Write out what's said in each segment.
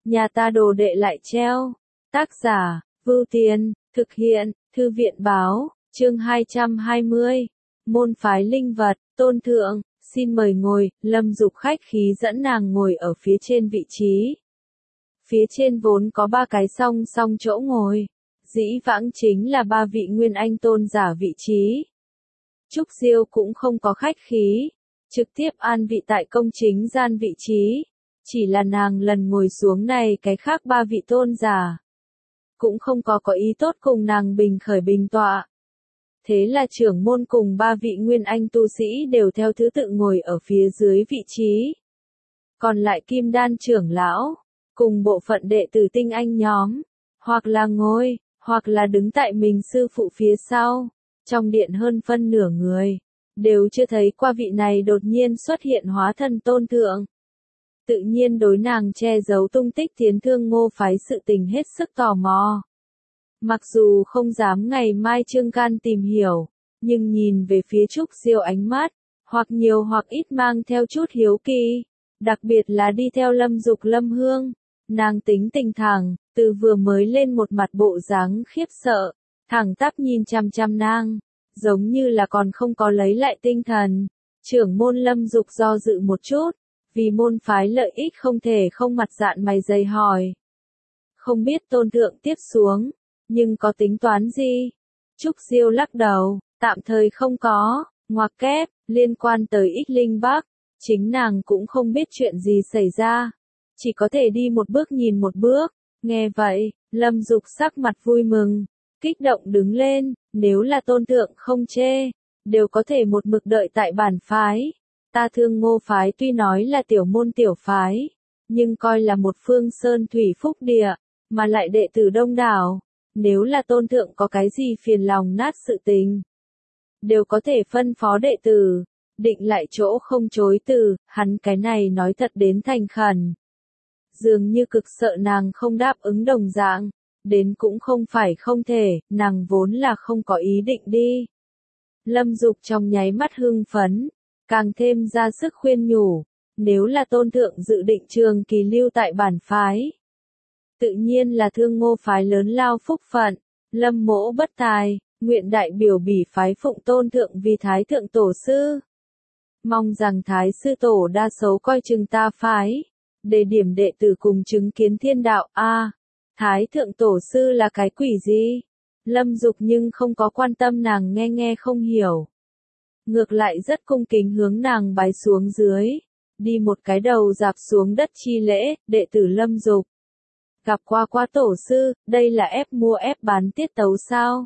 nhà ta đồ đệ lại treo. Tác giả, Vưu Tiên, thực hiện, Thư viện báo, chương 220. Môn phái linh vật, tôn thượng, xin mời ngồi, Lâm Dục khách khí dẫn nàng ngồi ở phía trên vị trí. Phía trên vốn có 3 cái song song chỗ ngồi, dĩ vãng chính là 3 vị nguyên anh tôn giả vị trí. Trúc Diêu cũng không có khách khí, trực tiếp an vị tại công chính gian vị trí, chỉ là nàng lần ngồi xuống này cái khác 3 vị tôn giả. Cũng không có ý tốt cùng nàng bình khởi bình tọa. Thế là trưởng môn cùng 3 vị nguyên anh tu sĩ đều theo thứ tự ngồi ở phía dưới vị trí. Còn lại kim đan trưởng lão, cùng bộ phận đệ tử tinh anh nhóm, hoặc là ngồi, hoặc là đứng tại mình sư phụ phía sau, trong điện hơn phân nửa người, đều chưa thấy qua vị này đột nhiên xuất hiện hóa thân tôn thượng. Tự nhiên đối nàng che giấu tung tích tiến thương Ngô phái sự tình hết sức tò mò. Mặc dù không dám ngày mai trương can tìm hiểu, nhưng nhìn về phía Trúc Diêu ánh mắt, hoặc nhiều hoặc ít mang theo chút hiếu kỳ, đặc biệt là đi theo Lâm Dục Lâm Hương, nàng tính tình thẳng, từ vừa mới lên một mặt bộ dáng khiếp sợ, thẳng tắp nhìn chằm chằm nàng, giống như là còn không có lấy lại tinh thần. Trưởng môn Lâm Dục do dự một chút, vì môn phái lợi ích không thể không mặt dạn mày dày hỏi. Không biết tôn thượng tiếp xuống, nhưng có tính toán gì? Trúc Diêu lắc đầu, tạm thời không có, ngoặc kép, liên quan tới Ích Linh Bắc, chính nàng cũng không biết chuyện gì xảy ra, chỉ có thể đi một bước nhìn một bước. Nghe vậy, Lâm Dục sắc mặt vui mừng, kích động đứng lên, nếu là tôn thượng không chê, đều có thể một mực đợi tại bản phái. Ta Thương Ngô phái tuy nói là tiểu môn tiểu phái, nhưng coi là một phương sơn thủy phúc địa, mà lại đệ tử đông đảo. Nếu là tôn thượng có cái gì phiền lòng nát sự tình, đều có thể phân phó đệ tử, định lại chỗ không chối từ. Hắn cái này nói thật đến thành khẩn. Dường như cực sợ nàng không đáp ứng đồng dạng, đến cũng không phải không thể, nàng vốn là không có ý định đi. Lâm Dục trong nháy mắt hưng phấn, càng thêm ra sức khuyên nhủ, nếu là tôn thượng dự định trường kỳ lưu tại bản phái, tự nhiên là Thương Ngô phái lớn lao phúc phận, Lâm mỗ bất tài, nguyện đại biểu bỉ phái phụng tôn thượng vì thái thượng tổ sư. Mong rằng thái sư tổ đa số coi chừng ta phái, đề điểm đệ tử cùng chứng kiến thiên đạo. Thái thượng tổ sư là cái quỷ gì? Lâm Dục nhưng không có quan tâm nàng nghe không hiểu. Ngược lại rất cung kính hướng nàng bái xuống dưới, đi một cái đầu dạp xuống đất chi lễ. Đệ tử Lâm Dục gặp qua tổ sư, đây là ép mua ép bán tiết tấu sao?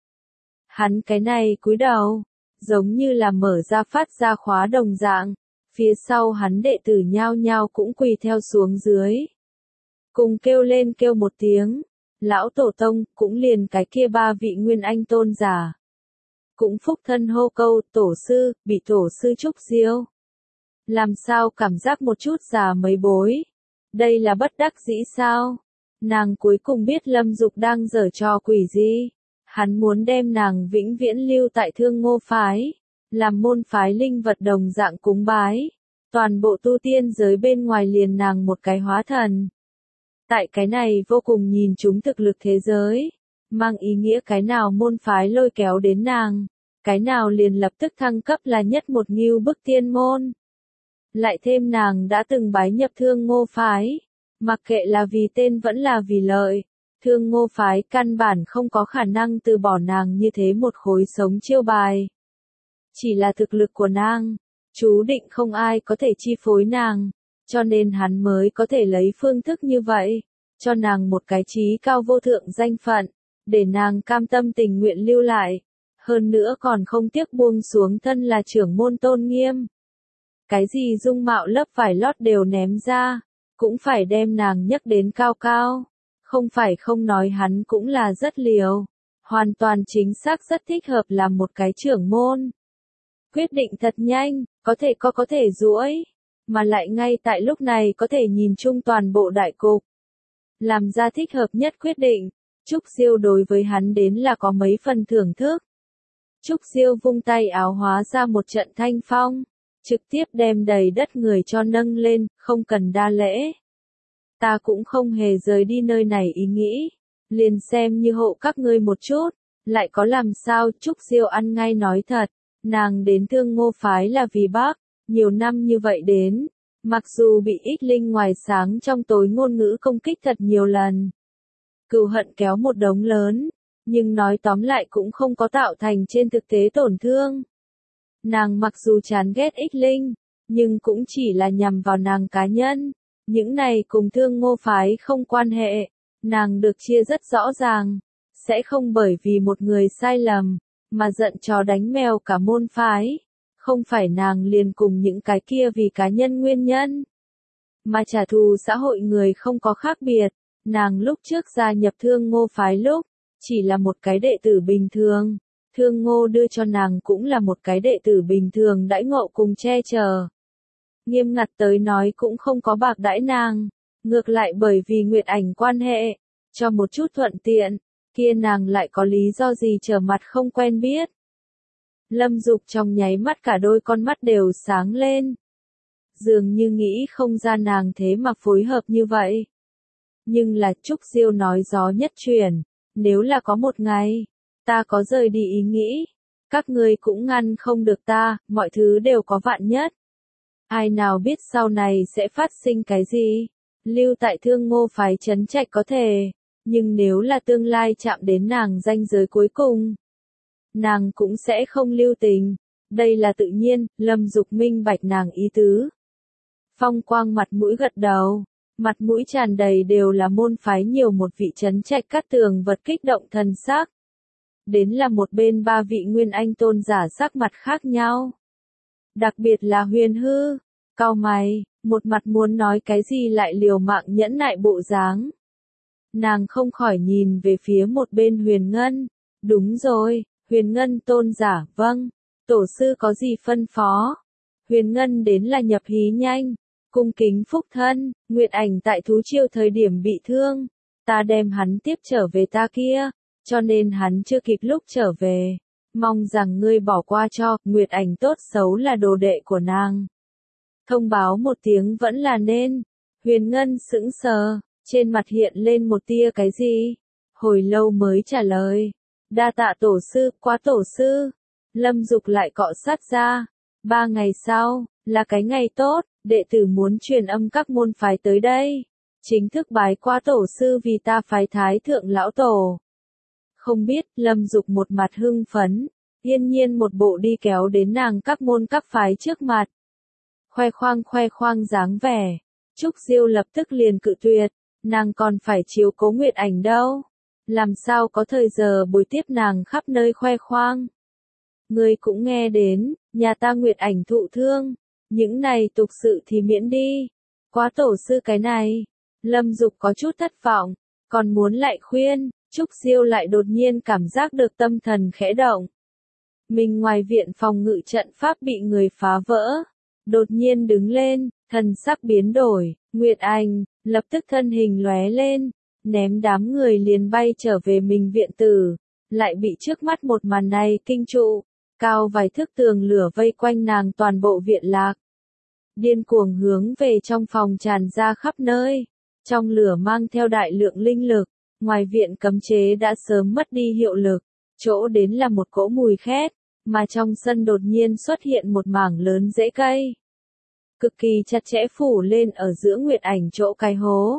Hắn cái này cúi đầu, giống như là mở ra phát ra khóa đồng dạng, phía sau hắn đệ tử nhao nhao cũng quỳ theo xuống dưới. Cùng kêu lên kêu một tiếng, lão tổ tông, cũng liền cái kia 3 vị nguyên anh tôn giả. Cũng phúc thân hô câu, tổ sư, bị tổ sư Trúc Diêu. Làm sao cảm giác một chút già mấy bối? Đây là bất đắc dĩ sao? Nàng cuối cùng biết Lâm Dục đang giở trò quỷ gì. Hắn muốn đem nàng vĩnh viễn lưu tại Thương Ngô phái, làm môn phái linh vật đồng dạng cúng bái. Toàn bộ tu tiên giới bên ngoài liền nàng một cái hóa thần. Tại cái này vô cùng nhìn chúng thực lực thế giới, mang ý nghĩa cái nào môn phái lôi kéo đến nàng, cái nào liền lập tức thăng cấp là nhất một ngưu bức tiên môn. Lại thêm nàng đã từng bái nhập Thương Ngô phái, mặc kệ là vì tên vẫn là vì lợi, Thương Ngô phái căn bản không có khả năng từ bỏ nàng như thế một khối sống chiêu bài. Chỉ là thực lực của nàng, chú định không ai có thể chi phối nàng, cho nên hắn mới có thể lấy phương thức như vậy, cho nàng một cái trí cao vô thượng danh phận, để nàng cam tâm tình nguyện lưu lại, hơn nữa còn không tiếc buông xuống thân là trưởng môn tôn nghiêm. Cái gì dung mạo lớp vải lót đều ném ra, cũng phải đem nàng nhấc đến cao cao, không phải không nói hắn cũng là rất liều, hoàn toàn chính xác rất thích hợp làm một cái trưởng môn. Quyết định thật nhanh, có thể duỗi, mà lại ngay tại lúc này có thể nhìn chung toàn bộ đại cục. Làm ra thích hợp nhất quyết định, Trúc Diêu đối với hắn đến là có mấy phần thưởng thức. Trúc Diêu vung tay áo hóa ra một trận thanh phong, trực tiếp đem đầy đất người cho nâng lên, không cần đa lễ. ta cũng không hề rời đi nơi này ý nghĩ, liền xem như hộ các ngươi một chút, lại có làm sao. Trúc Diêu ăn ngay nói thật, nàng đến Thương Ngô phái là vì bác, nhiều năm như vậy đến, mặc dù bị Ích Linh ngoài sáng trong tối ngôn ngữ công kích thật nhiều lần, cừu hận kéo một đống lớn, nhưng nói tóm lại cũng không có tạo thành trên thực tế tổn thương. Nàng mặc dù chán ghét Ích Linh, nhưng cũng chỉ là nhằm vào nàng cá nhân, những này cùng Thương Ngô phái không quan hệ, nàng được chia rất rõ ràng, sẽ không bởi vì một người sai lầm, mà giận chó đánh mèo cả môn phái, không phải nàng liền cùng những cái kia vì cá nhân nguyên nhân, mà trả thù xã hội người không có khác biệt. Nàng lúc trước gia nhập Thương Ngô phái lúc, chỉ là một cái đệ tử bình thường, Thương Ngô đưa cho nàng cũng là một cái đệ tử bình thường đãi ngộ cùng che chở. Nghiêm ngặt tới nói cũng không có bạc đãi nàng, ngược lại bởi vì Nguyệt Ảnh quan hệ, cho một chút thuận tiện, kia nàng lại có lý do gì trở mặt không quen biết. Lâm Dục trong nháy mắt cả đôi con mắt đều sáng lên. Dường như nghĩ không ra nàng thế mà phối hợp như vậy. Nhưng là Trúc Diêu nói gió nhất chuyển, nếu là có một ngày, ta có rời đi ý nghĩ, các ngươi cũng ngăn không được ta, mọi thứ đều có vạn nhất. Ai nào biết sau này sẽ phát sinh cái gì, lưu tại Thương Ngô phái trấn trạch có thể, nhưng nếu là tương lai chạm đến nàng ranh giới cuối cùng, nàng cũng sẽ không lưu tình, đây là tự nhiên. Lâm Dục minh bạch nàng ý tứ. Phong Quang mặt mũi gật đầu, mặt mũi tràn đầy đều là môn phái nhiều một vị trấn trạch cát tường vật kích động thần sắc. Đến là một bên ba vị nguyên anh tôn giả sắc mặt khác nhau. Đặc biệt là Huyền Hư, cau mày, một mặt muốn nói cái gì lại liều mạng nhẫn nại bộ dáng. Nàng không khỏi nhìn về phía một bên Huyền Ngân. Đúng rồi, Huyền Ngân tôn giả, vâng, tổ sư có gì phân phó? Huyền Ngân đến là nhập hí nhanh, cung kính phúc thân, Nguyệt Ảnh tại thú chiêu thời điểm bị thương, ta đem hắn tiếp trở về ta kia, cho nên hắn chưa kịp lúc trở về, mong rằng ngươi bỏ qua cho. Nguyệt Ảnh tốt xấu là đồ đệ của nàng, thông báo một tiếng vẫn là nên. Huyền Ngân sững sờ, trên mặt hiện lên một tia cái gì, hồi lâu mới trả lời, đa tạ tổ sư. Quá tổ sư. Lâm Dục lại cọ sát ra, 3 ngày sau, là cái ngày tốt, đệ tử muốn truyền âm các môn phái tới đây, chính thức bái qua tổ sư vì ta phái Thái thượng lão tổ. Không biết. Lâm Dục một mặt hưng phấn, yên nhiên một bộ đi kéo đến nàng các môn các phái trước mặt, khoe khoang dáng vẻ. Trúc Diêu lập tức liền cự tuyệt, nàng còn phải chiếu cố Nguyệt Ảnh đâu, làm sao có thời giờ bồi tiếp nàng khắp nơi khoe khoang. Ngươi cũng nghe đến, nhà ta Nguyệt Ảnh thụ thương, những này tục sự thì miễn đi. Quá tổ sư cái này. Lâm Dục có chút thất vọng, còn muốn lại khuyên, Trúc Diêu lại đột nhiên cảm giác được tâm thần khẽ động. Mình ngoài viện phòng ngự trận pháp bị người phá vỡ, đột nhiên đứng lên, thần sắc biến đổi. Nguyệt Ảnh lập tức thân hình lóe lên, ném đám người liền bay trở về mình viện tử, lại bị trước mắt một màn này kinh trụ. Cao vài thước tường lửa vây quanh nàng toàn bộ viện lạc, điên cuồng hướng về trong phòng tràn ra khắp nơi. Trong lửa mang theo đại lượng linh lực, ngoài viện cấm chế đã sớm mất đi hiệu lực, chỗ đến là một cỗ mùi khét, mà trong sân đột nhiên xuất hiện một mảng lớn rễ cây, cực kỳ chặt chẽ phủ lên ở giữa Nguyệt Ảnh chỗ cái hố.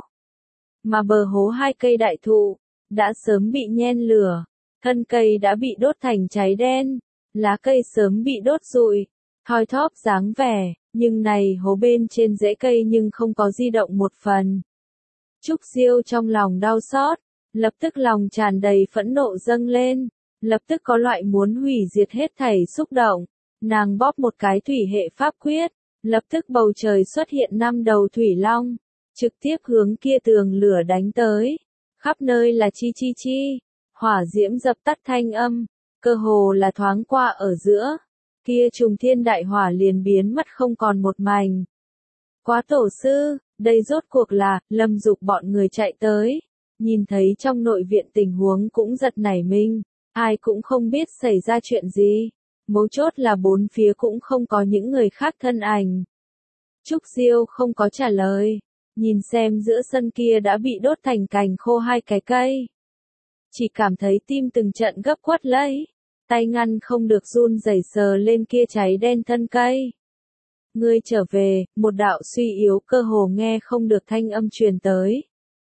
Mà bờ hố 2 cây đại thụ đã sớm bị nhen lửa, thân cây đã bị đốt thành cháy đen, lá cây sớm bị đốt rụi, thoi thóp dáng vẻ, nhưng này hố bên trên rễ cây nhưng không có di động một phần. Trúc Diêu trong lòng đau xót, lập tức lòng tràn đầy phẫn nộ dâng lên, lập tức có loại muốn hủy diệt hết thảy xúc động. Nàng bóp một cái thủy hệ pháp quyết, lập tức bầu trời xuất hiện 5 đầu thủy long, trực tiếp hướng kia tường lửa đánh tới. Khắp nơi là chi chi chi, hỏa diễm dập tắt thanh âm, cơ hồ là thoáng qua ở giữa, kia trùng thiên đại hỏa liền biến mất không còn một mảnh. Quá tổ sư, đây rốt cuộc là. Lâm Dục bọn người chạy tới, nhìn thấy trong nội viện tình huống cũng giật nảy mình, ai cũng không biết xảy ra chuyện gì, mấu chốt là bốn phía cũng không có những người khác thân ảnh. Trúc Diêu không có trả lời, nhìn xem giữa sân kia đã bị đốt thành cành khô hai cái cây. Chỉ cảm thấy tim từng trận gấp quắt lấy, tay ngăn không được run rẩy sờ lên kia cháy đen thân cây. Ngươi trở về, một đạo suy yếu cơ hồ nghe không được thanh âm truyền tới.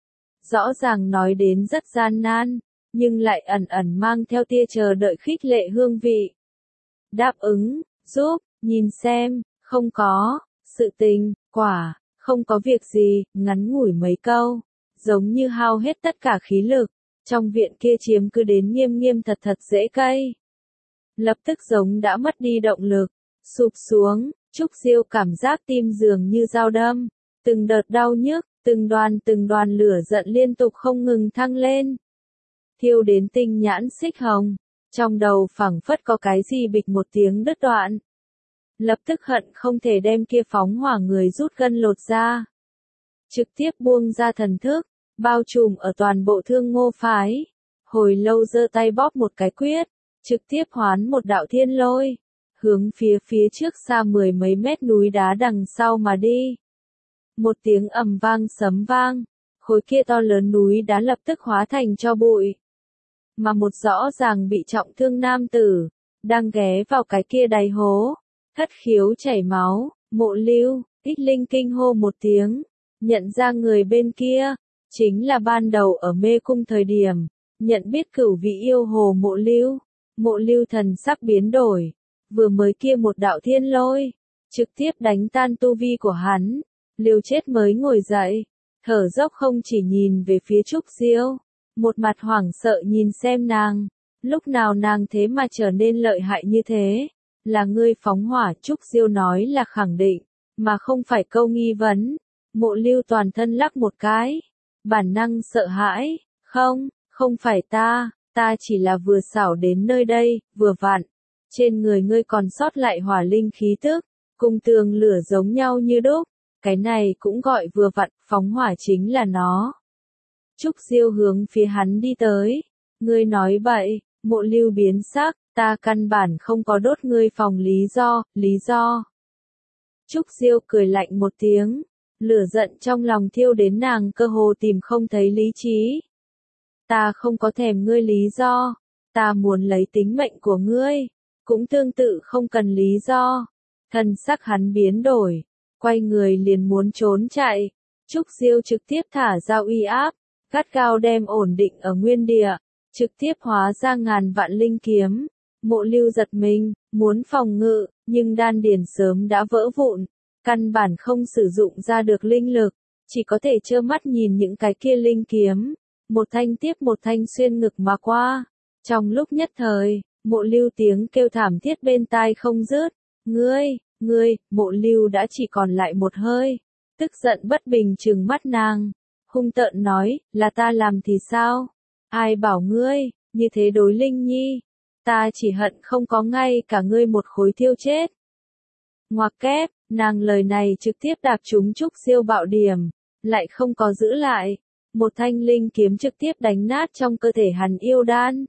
Rõ ràng nói đến rất gian nan, nhưng lại ẩn ẩn mang theo tia chờ đợi khích lệ hương vị. Đáp ứng, giúp, nhìn xem, không có, sự tình, quả, không có việc gì, ngắn ngủi mấy câu, giống như hao hết tất cả khí lực, trong viện kia chiếm cứ đến nghiêm nghiêm thật thật dễ cây. Lập tức giống đã mất đi động lực, sụp xuống, Trúc Diêu cảm giác tim dường như dao đâm, từng đợt đau nhức, từng đoàn lửa giận liên tục không ngừng thăng lên. Thiêu đến tinh nhãn xích hồng, trong đầu phảng phất có cái gì bịch một tiếng đứt đoạn. Lập tức hận không thể đem kia phóng hỏa người rút gân lột ra. Trực tiếp buông ra thần thức, bao trùm ở toàn bộ Thương Ngô phái. Hồi lâu giơ tay bóp một cái quyết, trực tiếp hoán một đạo thiên lôi, hướng phía trước xa 10 mấy mét núi đá đằng sau mà đi. Một tiếng ầm vang sấm vang, khối kia to lớn núi đá lập tức hóa thành tro bụi. Mà một rõ ràng bị trọng thương nam tử, đang ghé vào cái kia đáy hố, thất khiếu chảy máu. Mộ Lưu, Ích Linh kinh hô một tiếng, nhận ra người bên kia, chính là ban đầu ở mê cung thời điểm, nhận biết cửu vị yêu hồ Mộ Lưu. Mộ Lưu thần sắc biến đổi, vừa mới kia một đạo thiên lôi, trực tiếp đánh tan tu vi của hắn, liều chết mới ngồi dậy, thở dốc không chỉ nhìn về phía Trúc Diêu, một mặt hoảng sợ nhìn xem nàng, lúc nào nàng thế mà trở nên lợi hại như thế, là ngươi phóng hỏa. Trúc Diêu nói là khẳng định, mà không phải câu nghi vấn. Mộ Lưu toàn thân lắc một cái, bản năng sợ hãi, không phải ta chỉ là vừa xảo đến nơi đây, vừa vặn, trên người ngươi còn sót lại hỏa linh khí tức, cùng tường lửa giống nhau như đúc, cái này cũng gọi vừa vặn, phóng hỏa chính là nó. Trúc Diêu hướng phía hắn đi tới, ngươi nói bậy. Mộ Lưu biến sắc, ta căn bản không có đốt ngươi phòng lý do. Trúc Diêu cười lạnh một tiếng, lửa giận trong lòng thiêu đến nàng cơ hồ tìm không thấy lý trí. Ta không có thèm ngươi lý do, ta muốn lấy tính mệnh của ngươi, cũng tương tự không cần lý do. Thân sắc hắn biến đổi, quay người liền muốn trốn chạy. Trúc Diêu trực tiếp thả ra uy áp, gắt gao đem ổn định ở nguyên địa, trực tiếp hóa ra ngàn vạn linh kiếm. Mộ Lưu giật mình, muốn phòng ngự, nhưng đan điền sớm đã vỡ vụn, căn bản không sử dụng ra được linh lực, chỉ có thể trơ mắt nhìn những cái kia linh kiếm, một thanh tiếp một thanh xuyên ngực mà qua. Trong lúc nhất thời, Mộ Lưu tiếng kêu thảm thiết bên tai không dứt. Ngươi, Mộ Lưu đã chỉ còn lại một hơi, tức giận bất bình trừng mắt nàng, hung tợn nói, là ta làm thì sao? Ai bảo ngươi, như thế đối Linh Nhi? Ta chỉ hận không có ngay cả ngươi một khối thiêu chết. Ngoặc kép, nàng lời này trực tiếp đạp trúng Trúc Diêu bạo điểm, lại không có giữ lại. Một thanh linh kiếm trực tiếp đánh nát trong cơ thể hắn yêu đan.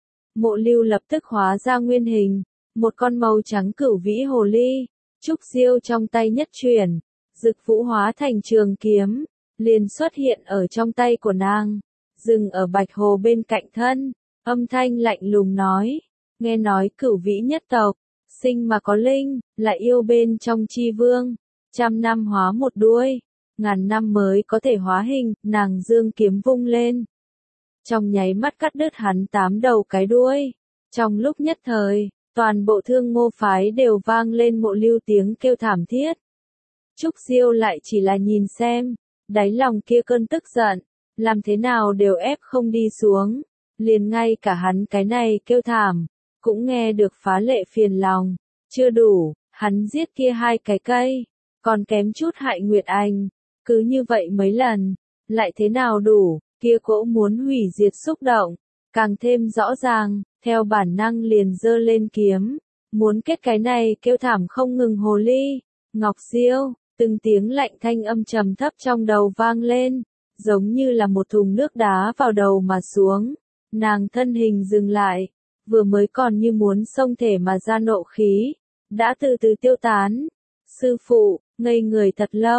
Mộ Lưu lập tức hóa ra nguyên hình, một con màu trắng cửu vĩ hồ ly. Trúc Diêu trong tay nhất chuyển, Dực Vũ hóa thành trường kiếm, liền xuất hiện ở trong tay của nàng, dừng ở bạch hồ bên cạnh thân, âm thanh lạnh lùng nói, nghe nói cửu vĩ nhất tộc, sinh mà có linh, là yêu bên trong chi vương, 100 năm hóa một đuôi, ngàn năm mới có thể hóa hình. Nàng dương kiếm vung lên, trong nháy mắt cắt đứt hắn 8 đầu cái đuôi. Trong lúc nhất thời, toàn bộ Thương Ngô phái đều vang lên Mộ Lưu tiếng kêu thảm thiết. Trúc Diêu lại chỉ là nhìn xem, đáy lòng kia cơn tức giận, làm thế nào đều ép không đi xuống, liền ngay cả hắn cái này kêu thảm, cũng nghe được phá lệ phiền lòng. Chưa đủ, hắn giết kia hai cái cây, còn kém chút hại Nguyệt Anh, cứ như vậy mấy lần, lại thế nào đủ, kia cỗ muốn hủy diệt xúc động, càng thêm rõ ràng, theo bản năng liền giơ lên kiếm, muốn kết cái này kêu thảm không ngừng hồ ly. Ngọc Diêu, từng tiếng lạnh thanh âm trầm thấp trong đầu vang lên, giống như là một thùng nước đá vào đầu mà xuống. Nàng thân hình dừng lại, vừa mới còn như muốn xông thể mà ra nộ khí, đã từ từ tiêu tán. Sư phụ, ngây người thật lâu,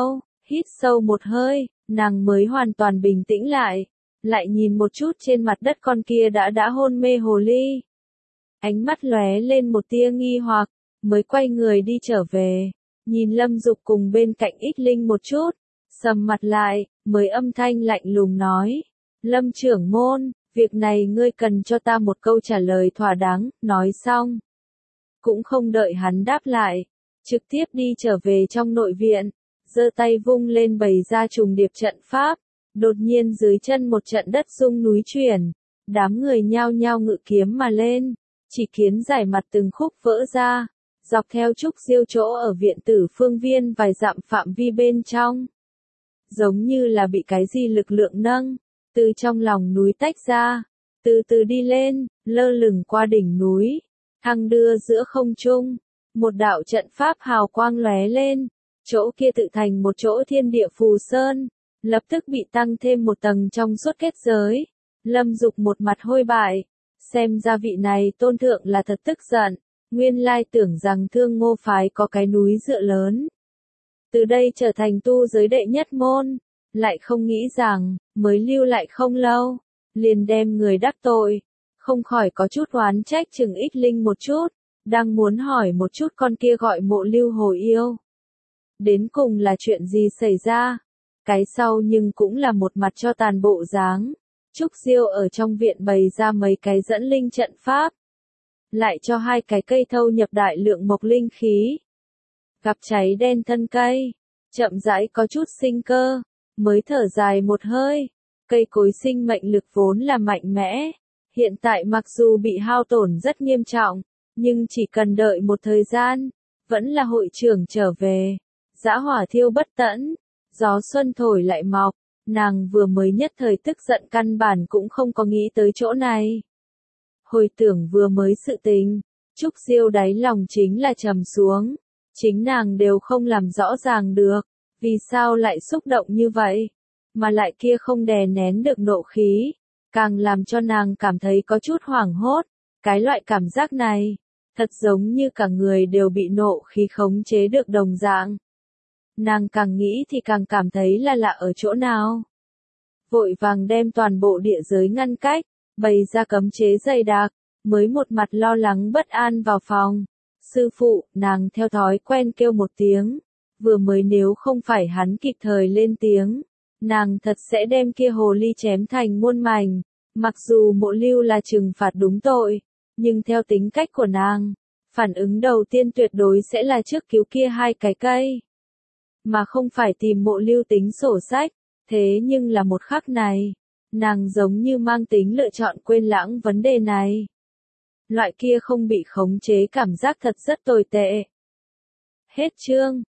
Hít sâu một hơi, nàng mới hoàn toàn bình tĩnh lại nhìn một chút trên mặt đất con kia đã hôn mê hồ ly. Ánh mắt lóe lên một tia nghi hoặc, mới quay người đi trở về, nhìn Lâm Dục cùng bên cạnh Ích Linh một chút, sầm mặt lại, mới âm thanh lạnh lùng nói, Lâm trưởng môn, việc này ngươi cần cho ta một câu trả lời thỏa đáng, nói xong. Cũng không đợi hắn đáp lại, trực tiếp đi trở về trong nội viện, giơ tay vung lên bày ra trùng điệp trận pháp, đột nhiên dưới chân một trận đất rung núi chuyển, đám người nhao nhao ngự kiếm mà lên, chỉ kiến giải mặt từng khúc vỡ ra, dọc theo trúc diêu chỗ ở viện tử phương viên vài dặm phạm vi bên trong. Giống như là bị cái gì lực lượng nâng, từ trong lòng núi tách ra, từ từ đi lên, lơ lửng qua đỉnh núi, thăng đưa giữa không trung, một đạo trận pháp hào quang lóe lên, chỗ kia tự thành một chỗ thiên địa phù sơn, lập tức bị tăng thêm một tầng trong suốt kết giới. Lâm Dục một mặt hôi bại, xem ra vị này tôn thượng là thật tức giận, nguyên lai tưởng rằng Thương Ngô phái có cái núi dựa lớn. Từ đây trở thành tu giới đệ nhất môn, lại không nghĩ rằng, mới lưu lại không lâu, liền đem người đắc tội, không khỏi có chút oán trách chừng Ích Linh một chút, đang muốn hỏi một chút con kia gọi Mộ Lưu Hồ Yêu. Đến cùng là chuyện gì xảy ra? Cái sau nhưng cũng là một mặt cho tàn bộ dáng. Trúc Diêu ở trong viện bày ra mấy cái dẫn linh trận pháp, lại cho 2 cái cây thâu nhập đại lượng mộc linh khí. Gặp cháy đen thân cây, chậm rãi có chút sinh cơ, mới thở dài một hơi. Cây cối sinh mệnh lực vốn là mạnh mẽ, hiện tại mặc dù bị hao tổn rất nghiêm trọng, nhưng chỉ cần đợi một thời gian, vẫn là hội trưởng trở về. Dã hỏa thiêu bất tận, gió xuân thổi lại mọc, nàng vừa mới nhất thời tức giận căn bản cũng không có nghĩ tới chỗ này. Hồi tưởng vừa mới sự tình, Trúc Diêu đáy lòng chính là trầm xuống, chính nàng đều không làm rõ ràng được, vì sao lại xúc động như vậy, mà lại kia không đè nén được nộ khí, càng làm cho nàng cảm thấy có chút hoảng hốt, cái loại cảm giác này, thật giống như cả người đều bị nộ khí khống chế được đồng dạng. Nàng càng nghĩ thì càng cảm thấy là lạ ở chỗ nào. Vội vàng đem toàn bộ địa giới ngăn cách, bày ra cấm chế dày đặc, mới một mặt lo lắng bất an vào phòng. Sư phụ, nàng theo thói quen kêu một tiếng, vừa mới nếu không phải hắn kịp thời lên tiếng, nàng thật sẽ đem kia hồ ly chém thành muôn mảnh. Mặc dù Mộ Lưu là trừng phạt đúng tội, nhưng theo tính cách của nàng, phản ứng đầu tiên tuyệt đối sẽ là trước cứu kia 2 cái cây, mà không phải tìm Mộ Lưu tính sổ sách. Thế nhưng là một khắc này, nàng giống như mang tính lựa chọn quên lãng vấn đề này. Loại kia không bị khống chế cảm giác thật rất tồi tệ. Hết chương.